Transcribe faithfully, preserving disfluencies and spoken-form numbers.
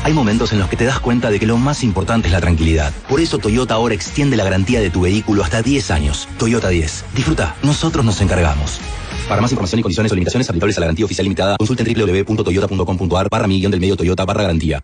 Hay momentos en los que te das cuenta de que lo más importante es la tranquilidad. Por eso Toyota ahora extiende la garantía de tu vehículo hasta diez años. Toyota diez. Disfruta, nosotros nos encargamos. Para más información y condiciones o limitaciones aplicables a la garantía oficial limitada, consulten w w w punto toyota punto com punto a r barra mi guión del medio Toyota barra garantía.